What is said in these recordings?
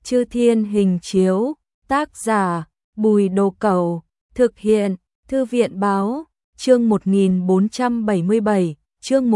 Chư Thiên Hình Chiếu, tác giả Bùi Đồ Cẩu, thực hiện Thư viện Báo, chương 1477, chương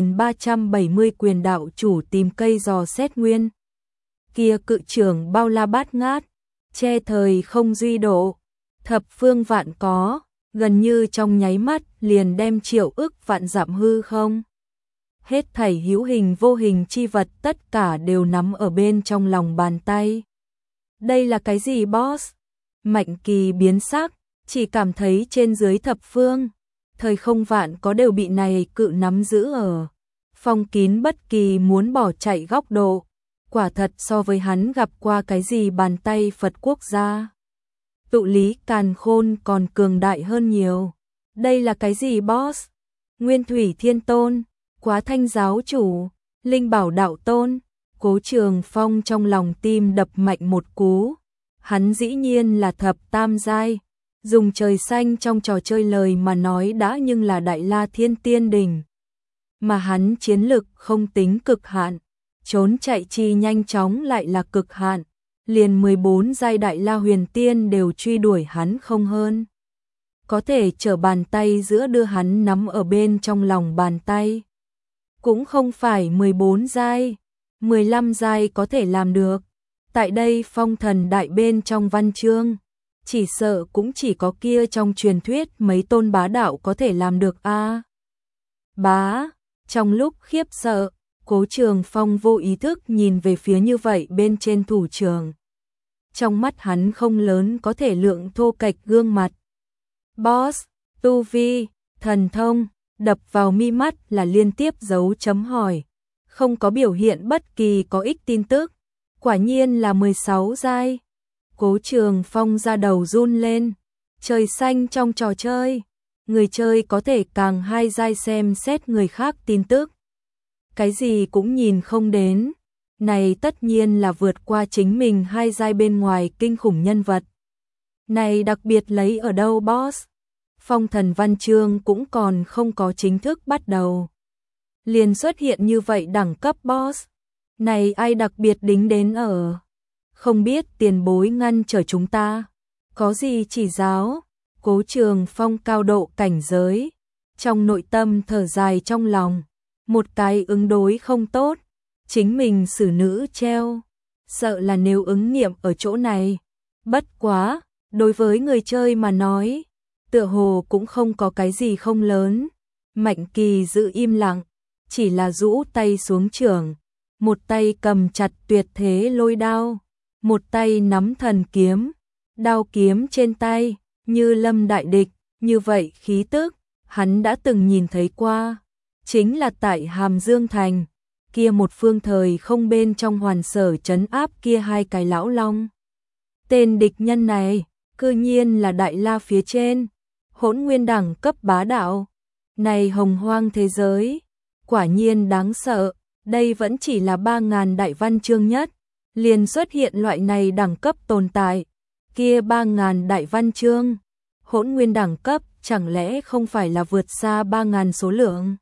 1370 quyền đạo chủ tìm cây dò xét nguyên. Kia cự trưởng bao la bát ngát, che thời không duy độ, thập phương vạn có, gần như trong nháy mắt liền đem triệu ức vạn dặm hư không. Hết thảy hữu hình vô hình chi vật tất cả đều nắm ở bên trong lòng bàn tay. Đây là cái gì boss? Mạnh Kỳ biến sắc, chỉ cảm thấy trên dưới thập phương, thời không vạn có đều bị này cự nắm giữ ở. Phong kín bất kỳ muốn bỏ chạy góc độ, quả thật so với hắn gặp qua cái gì bàn tay Phật quốc gia. Tụ lý càn khôn còn cường đại hơn nhiều. Đây là cái gì boss? Nguyên Thủy Thiên Tôn, Quá Thanh giáo chủ, Linh Bảo đạo tôn. Cố Trường Phong trong lòng tim đập mạnh một cú. Hắn dĩ nhiên là thập tam giai, dùng trời xanh trong trò chơi lời mà nói đã nhưng là Đại La Thiên Tiên đỉnh. Mà hắn chiến lực không tính cực hạn, trốn chạy chi nhanh chóng lại là cực hạn, liền 14 giai Đại La Huyền Tiên đều truy đuổi hắn không hơn. Có thể trở bàn tay giữa đưa hắn nắm ở bên trong lòng bàn tay. Cũng không phải 14 giai, 15 giai có thể làm được. Tại đây phong thần đại bên trong văn chương, chỉ sợ cũng chỉ có kia trong truyền thuyết mấy tôn bá đạo có thể làm được a. Bá, trong lúc khiếp sợ, Cố Trường Phong vô ý thức nhìn về phía như vậy bên trên thủ trưởng. Trong mắt hắn không lớn có thể lượng thô kệch gương mặt. Boss, tu vi, thần thông, đập vào mi mắt là liên tiếp dấu chấm hỏi, không có biểu hiện bất kỳ có ích tin tức. Quả nhiên là 16 giai. Cố Trường Phong ra đầu run lên. Trời xanh trong trò chơi, người chơi có thể càng 2 giai xem xét người khác tin tức. Cái gì cũng nhìn không đến. Này tất nhiên là vượt qua chính mình 2 giai bên ngoài kinh khủng nhân vật. Này đặc biệt lấy ở đâu boss? Phong thần văn chương cũng còn không có chính thức bắt đầu. Liền xuất hiện như vậy đẳng cấp boss. Này ai đặc biệt đính đến ở? Không biết tiền bối ngăn trở chúng ta. Có gì chỉ giáo? Cố Trường Phong cao độ cảnh giới. Trong nội tâm thở dài trong lòng. Một cái ứng đối không tốt. Chính mình xử nữ treo. Sợ là nếu ứng nghiệm ở chỗ này. Bất quá, đối với người chơi mà nói, tựa hồ cũng không có cái gì không lớn. Mạnh Kỳ giữ im lặng. Chỉ là rũ tay xuống trường. Một tay cầm chặt tuyệt thế lôi đao, một tay nắm thần kiếm, đao kiếm trên tay, như lâm đại địch, như vậy khí tức, hắn đã từng nhìn thấy qua, chính là tại Hàm Dương Thành, kia một phương thời không bên trong hoàn sở trấn áp kia 2 cái lão long. Tên địch nhân này, cư nhiên là Đại La phía trên, hỗn nguyên đẳng cấp bá đạo, này hồng hoang thế giới, quả nhiên đáng sợ. Đây vẫn chỉ là 3.000 đại văn chương nhất, liền xuất hiện loại này đẳng cấp tồn tại, kia 3.000 đại văn chương, hỗn nguyên đẳng cấp chẳng lẽ không phải là vượt xa 3.000 số lượng?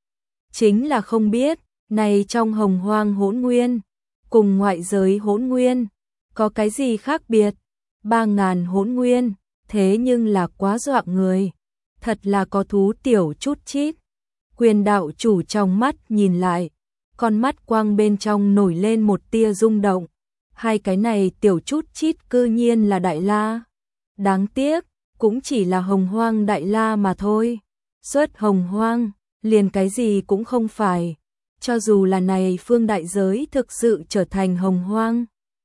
Chính là không biết, này trong hồng hoang hỗn nguyên, cùng ngoại giới hỗn nguyên, có cái gì khác biệt? 3.000 hỗn nguyên, thế nhưng là quá dọa người, thật là có thú tiểu chút chít. Quyền đạo chủ trong mắt nhìn lại. Con mắt quang bên trong nổi lên một tia rung động. 2 cái này tiểu chút chít cư nhiên là Đại La. Đáng tiếc, cũng chỉ là hồng hoang Đại La mà thôi. Xuất hồng hoang, liền cái gì cũng không phải. Cho dù là này phương đại giới thực sự trở thành hồng hoang.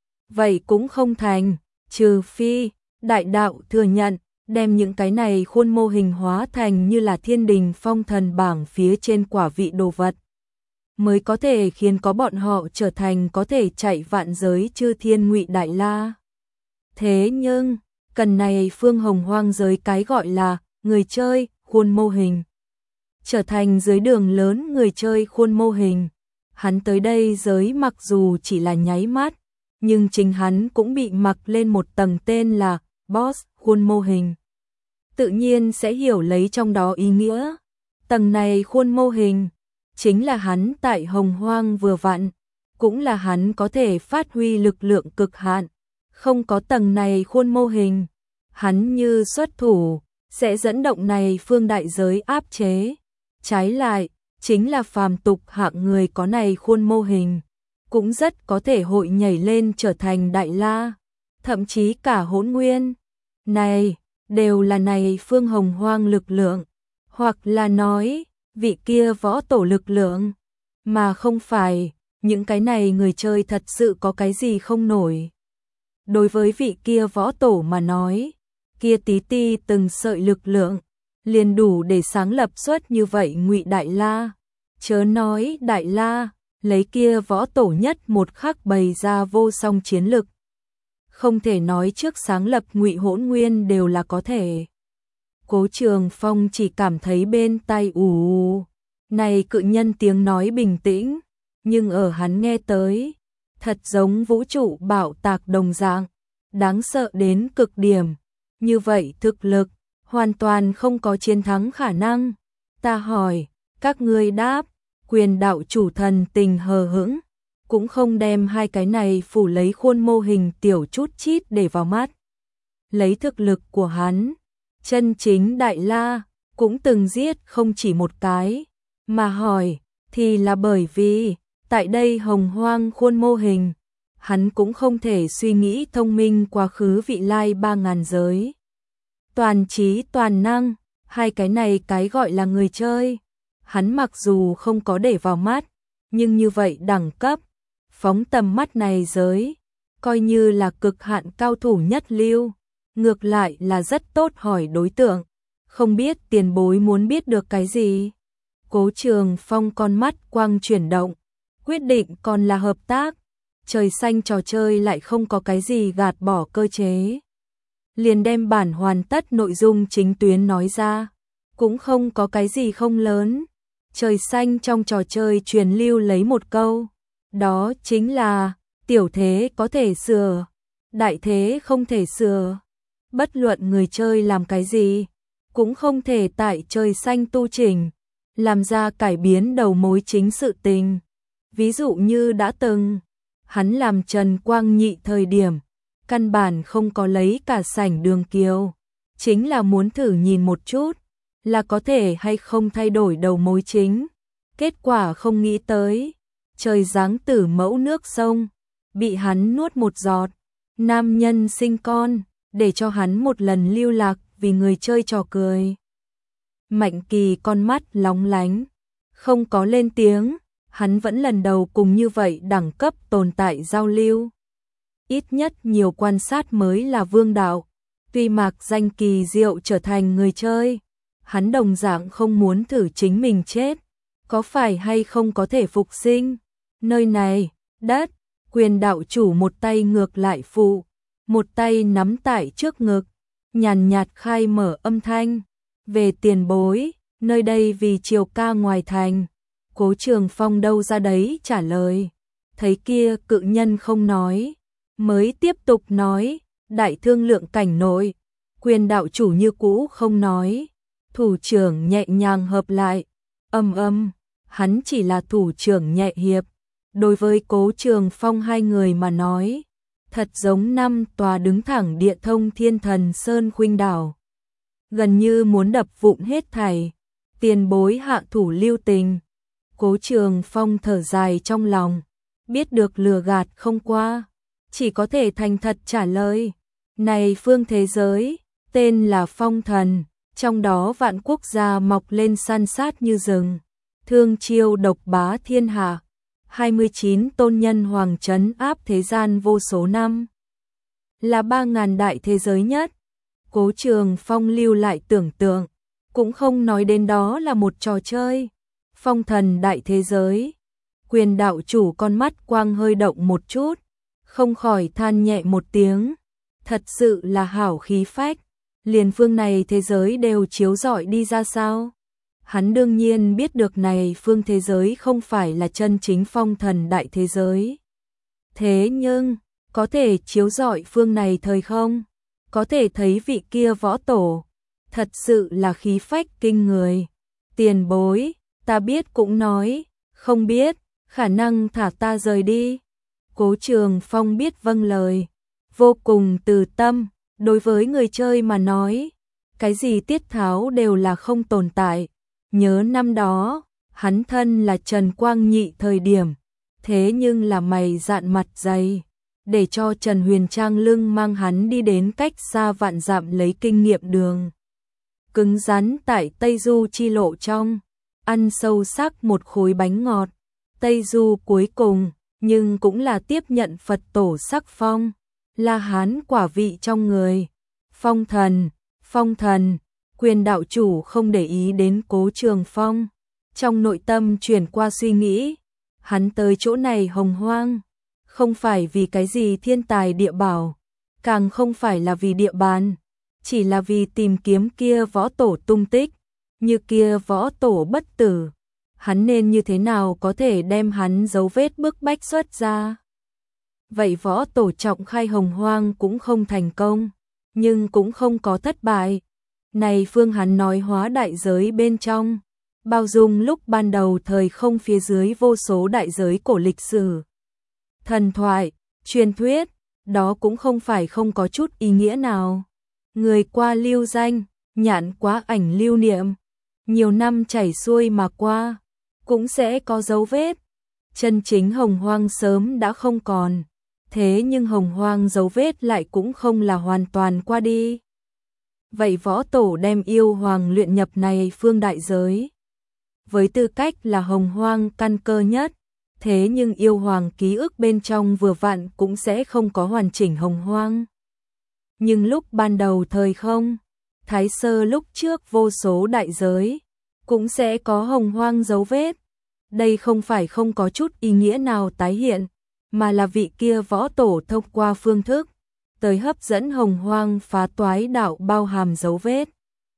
Vậy cũng không thành, trừ phi, đại đạo thừa nhận, đem những cái này khuôn mô hình hóa thành như là thiên đình phong thần bảng phía trên quả vị đồ vật. Mới có thể khiến có bọn họ trở thành có thể chạy vạn giới chư thiên ngụy Đại La. Thế nhưng, cần này phương hồng hoang giới cái gọi là người chơi khuôn mô hình. Trở thành dưới đường lớn người chơi khuôn mô hình. Hắn tới đây giới mặc dù chỉ là nháy mắt, nhưng chính hắn cũng bị mặc lên một tầng tên là boss khuôn mô hình. Tự nhiên sẽ hiểu lấy trong đó ý nghĩa. Tầng này khuôn mô hình chính là hắn tại hồng hoang vừa vặn cũng là hắn có thể phát huy lực lượng cực hạn. Không có tầng này khuôn mô hình, hắn như xuất thủ, sẽ dẫn động này phương đại giới áp chế. Trái lại, chính là phàm tục hạng người có này khuôn mô hình, cũng rất có thể hội nhảy lên trở thành đại la, thậm chí cả hỗn nguyên. Này, đều là này phương hồng hoang lực lượng, hoặc là nói, vị kia võ tổ lực lượng, mà không phải, những cái này người chơi thật sự có cái gì không nổi. Đối với vị kia võ tổ mà nói, kia tí ti từng sợi lực lượng, liền đủ để sáng lập xuất như vậy Ngụy Đại La. Chớ nói Đại La, lấy kia võ tổ nhất một khắc bày ra vô song chiến lực. Không thể nói trước sáng lập Ngụy Hỗn Nguyên đều là có thể. Cố Trường Phong chỉ cảm thấy bên tai ù. Này cự nhân tiếng nói bình tĩnh, nhưng ở hắn nghe tới, thật giống vũ trụ bạo tạc đồng dạng, đáng sợ đến cực điểm. Như vậy thực lực, hoàn toàn không có chiến thắng khả năng. Ta hỏi, các ngươi đáp, Quyền đạo chủ thần tình hờ hững, cũng không đem hai cái này phủ lấy khuôn mô hình tiểu chút chít để vào mắt. Lấy thực lực của hắn, chân chính Đại La, cũng từng giết không chỉ một cái, mà hỏi, thì là bởi vì, tại đây hồng hoang khuôn mô hình, hắn cũng không thể suy nghĩ thông minh quá khứ vị lai 3000 giới. Toàn trí toàn năng, hai cái này cái gọi là người chơi, hắn mặc dù không có để vào mắt, nhưng như vậy đẳng cấp, phóng tầm mắt này giới, coi như là cực hạn cao thủ nhất lưu, ngược lại là rất tốt hỏi đối tượng, không biết tiền bối muốn biết được cái gì. Cố Trường Phong con mắt quang chuyển động, quyết định còn là hợp tác, trời xanh trò chơi lại không có cái gì gạt bỏ cơ chế. Liền đem bản hoàn tất nội dung chính tuyến nói ra, cũng không có cái gì không lớn. Trời xanh trong trò chơi truyền lưu lấy một câu, đó chính là, tiểu thế có thể sửa, đại thế không thể sửa. Bất luận người chơi làm cái gì, cũng không thể tại trời xanh tu chỉnh, làm ra cải biến đầu mối chính sự tình. Ví dụ như đã từng, hắn làm Trần Quang Nhị thời điểm, căn bản không có lấy cả sảnh Đường Kiều, chính là muốn thử nhìn một chút, là có thể hay không thay đổi đầu mối chính. Kết quả không nghĩ tới, trời giáng tử mẫu nước sông, bị hắn nuốt một giọt, nam nhân sinh con, để cho hắn một lần lưu lạc vì người chơi trò cười. Mạnh Kỳ con mắt lóng lánh, không có lên tiếng, hắn vẫn lần đầu cùng như vậy đẳng cấp tồn tại giao lưu. Ít nhất nhiều quan sát mới là vương đạo, tuy mạc danh kỳ diệu trở thành người chơi, hắn đồng dạng không muốn thử chính mình chết, có phải hay không có thể phục sinh. Nơi này, đất, Quyền đạo chủ một tay ngược lại phụ, một tay nắm tại trước ngực, nhàn nhạt khai mở âm thanh, về tiền bối, nơi đây vì triều ca ngoài thành. Cố Trường Phong đâu ra đấy trả lời, thấy kia cự nhân không nói, mới tiếp tục nói, đại thương lượng cảnh nội, Quyền đạo chủ như cũ không nói, thủ trưởng nhẹ nhàng hợp lại, hắn chỉ là thủ trưởng nhẹ hiệp, đối với Cố Trường Phong hai người mà nói, thật giống năm tòa đứng thẳng địa thông thiên thần sơn khuynh đảo, gần như muốn đập vụn hết thảy. Tiền bối hạ thủ lưu tình. Cố Trường Phong thở dài trong lòng, biết được lừa gạt không qua, chỉ có thể thành thật trả lời. Này phương thế giới, tên là Phong Thần, trong đó vạn quốc gia mọc lên san sát như rừng, thương chiêu độc bá thiên hạ, 29 tôn nhân hoàng trấn áp thế gian vô số năm, là 3000 đại thế giới nhất. Cố Trường Phong lưu lại tưởng tượng, cũng không nói đến đó là một trò chơi. Phong thần đại thế giới, Quyền đạo chủ con mắt quang hơi động một chút, không khỏi than nhẹ một tiếng, thật sự là hảo khí phách, liền phương này thế giới đều chiếu rọi đi ra sao. Hắn đương nhiên biết được này phương thế giới không phải là chân chính phong thần đại thế giới. Thế nhưng, có thể chiếu rọi phương này thời không? Có thể thấy vị kia võ tổ, thật sự là khí phách kinh người. Tiền bối, ta biết cũng nói, không biết, khả năng thả ta rời đi. Cố Trường Phong biết vâng lời, vô cùng từ tâm, đối với người chơi mà nói, cái gì tiết tháo đều là không tồn tại. Nhớ năm đó, hắn thân là Trần Quang Nhị thời điểm, thế nhưng là mày dạn mặt dày, để cho Trần Huyền Trang lưng mang hắn đi đến cách xa vạn dặm lấy kinh nghiệm đường. Cứng rắn tại Tây Du chi lộ trong, ăn sâu sắc một khối bánh ngọt. Tây Du cuối cùng, nhưng cũng là tiếp nhận Phật tổ sắc phong, La Hán quả vị trong người. Phong thần, Quyền đạo chủ không để ý đến Cố Trường Phong. Trong nội tâm chuyển qua suy nghĩ, hắn tới chỗ này hồng hoang, không phải vì cái gì thiên tài địa bảo, càng không phải là vì địa bàn, chỉ là vì tìm kiếm kia võ tổ tung tích, như kia võ tổ bất tử. Hắn nên như thế nào có thể đem hắn dấu vết bức bách xuất ra. Vậy võ tổ trọng khai hồng hoang cũng không thành công, nhưng cũng không có thất bại. Này phương hắn nói hóa đại giới bên trong, bao dung lúc ban đầu thời không phía dưới vô số đại giới cổ lịch sử. Thần thoại, truyền thuyết, đó cũng không phải không có chút ý nghĩa nào. Người qua lưu danh, nhạn quá ảnh lưu niệm, nhiều năm chảy xuôi mà qua, cũng sẽ có dấu vết. Chân chính hồng hoang sớm đã không còn, thế nhưng hồng hoang dấu vết lại cũng không là hoàn toàn qua đi. Vậy võ tổ đem yêu hoàng luyện nhập này phương đại giới, với tư cách là hồng hoang căn cơ nhất, thế nhưng yêu hoàng ký ức bên trong vừa vặn cũng sẽ không có hoàn chỉnh hồng hoang. Nhưng lúc ban đầu thời không, Thái Sơ lúc trước vô số đại giới, cũng sẽ có hồng hoang dấu vết. Đây không phải không có chút ý nghĩa nào tái hiện, mà là vị kia võ tổ thông qua phương thức, tới hấp dẫn hồng hoang phá toái đạo bao hàm dấu vết.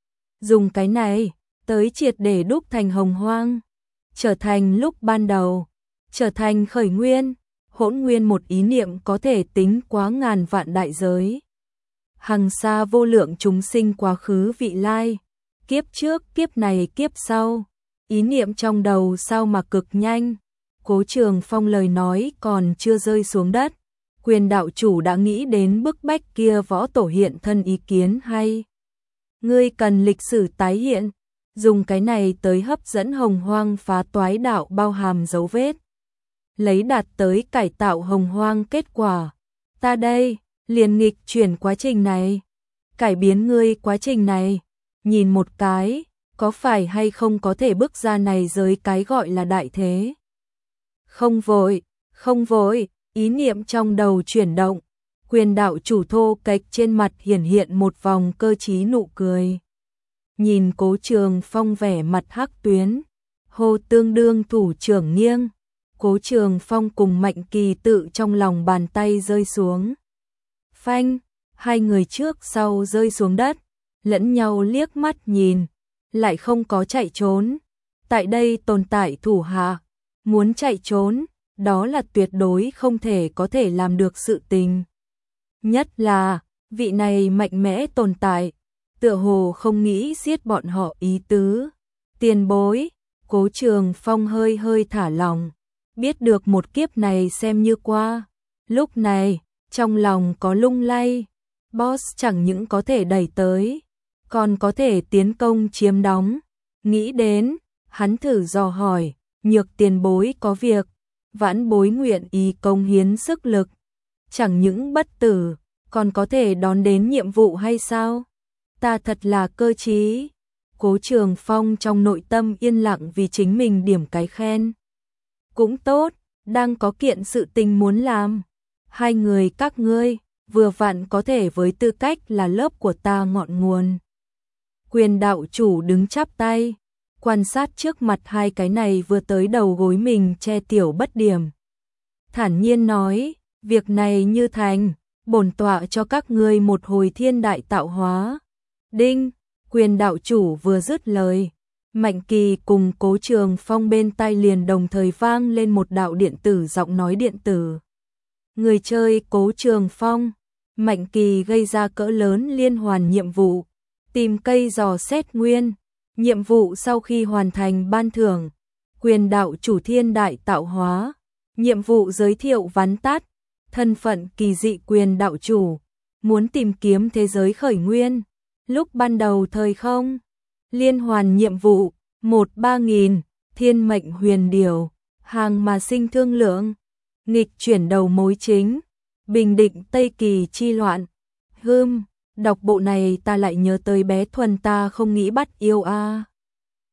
Dùng cái này, tới triệt để đúc thành hồng hoang, trở thành lúc ban đầu, trở thành khởi nguyên, hỗn nguyên một ý niệm có thể tính quá ngàn vạn đại giới. Hằng xa vô lượng chúng sinh quá khứ vị lai, kiếp trước, kiếp này, kiếp sau, ý niệm trong đầu sao mà cực nhanh. Cố Trường Phong lời nói còn chưa rơi xuống đất, Quyền đạo chủ đã nghĩ đến bức bách kia võ tổ hiện thân ý kiến hay. Ngươi cần lịch sử tái hiện, dùng cái này tới hấp dẫn hồng hoang phá toái đạo bao hàm dấu vết, lấy đạt tới cải tạo hồng hoang kết quả. Ta đây, liền nghịch chuyển quá trình này, cải biến ngươi quá trình này, nhìn một cái, có phải hay không có thể bước ra này giới cái gọi là đại thế. Không vội, ý niệm trong đầu chuyển động, Quyền đạo chủ thô kệch trên mặt hiển hiện một vòng cơ trí nụ cười. Nhìn Cố Trường Phong vẻ mặt hắc tuyến, hô tương đương thủ trưởng nghiêng, Cố Trường Phong cùng Mạnh Kỳ tự trong lòng bàn tay rơi xuống. Phanh, hai người trước sau rơi xuống đất, lẫn nhau liếc mắt nhìn, lại không có chạy trốn. Tại đây tồn tại thủ hạ, muốn chạy trốn, đó là tuyệt đối không thể có thể làm được sự tình. Nhất là, vị này mạnh mẽ tồn tại, tựa hồ không nghĩ giết bọn họ ý tứ. Tiền bối, Cố Trường Phong hơi hơi thả lòng, biết được một kiếp này xem như qua. Lúc này, trong lòng có lung lay, boss chẳng những có thể đẩy tới, còn có thể tiến công chiếm đóng. Nghĩ đến, hắn thử dò hỏi, Nhược tiền bối có việc, vãn bối nguyện ý công hiến sức lực, chẳng những bất tử, còn có thể đón đến nhiệm vụ hay sao? Ta thật là cơ trí. Cố Trường Phong trong nội tâm yên lặng vì chính mình điểm cái khen. Cũng tốt, đang có kiện sự tình muốn làm. Hai người các ngươi, vừa vặn có thể với tư cách là lớp của ta ngọn nguồn. Quyền đạo chủ đứng chắp tay, quan sát trước mặt hai cái này vừa tới đầu gối mình che tiểu bất điểm. Thản nhiên nói, việc này như thành, bổn tọa cho các ngươi một hồi thiên đại tạo hóa. Đinh, Quyền đạo chủ vừa dứt lời, Mạnh Kỳ cùng Cố Trường Phong bên tai liền đồng thời vang lên một đạo điện tử giọng nói điện tử. Người chơi Cố Trường Phong, Mạnh Kỳ gây ra cỡ lớn liên hoàn nhiệm vụ, tìm cây dò xét nguyên. Nhiệm vụ sau khi hoàn thành ban thưởng, Quyền đạo chủ thiên đại tạo hóa. Nhiệm vụ giới thiệu vắn tắt. Thân phận kỳ dị quyền đạo chủ. Muốn tìm kiếm thế giới khởi nguyên. Lúc ban đầu thời không. Liên hoàn nhiệm vụ. 1-3000. Thiên mệnh huyền điều. Hàng mà sinh thương lượng. Nghịch chuyển đầu mối chính. Bình định Tây Kỳ chi loạn. Đọc bộ này ta lại nhớ tới bé Thuần ta không nghĩ bắt yêu a.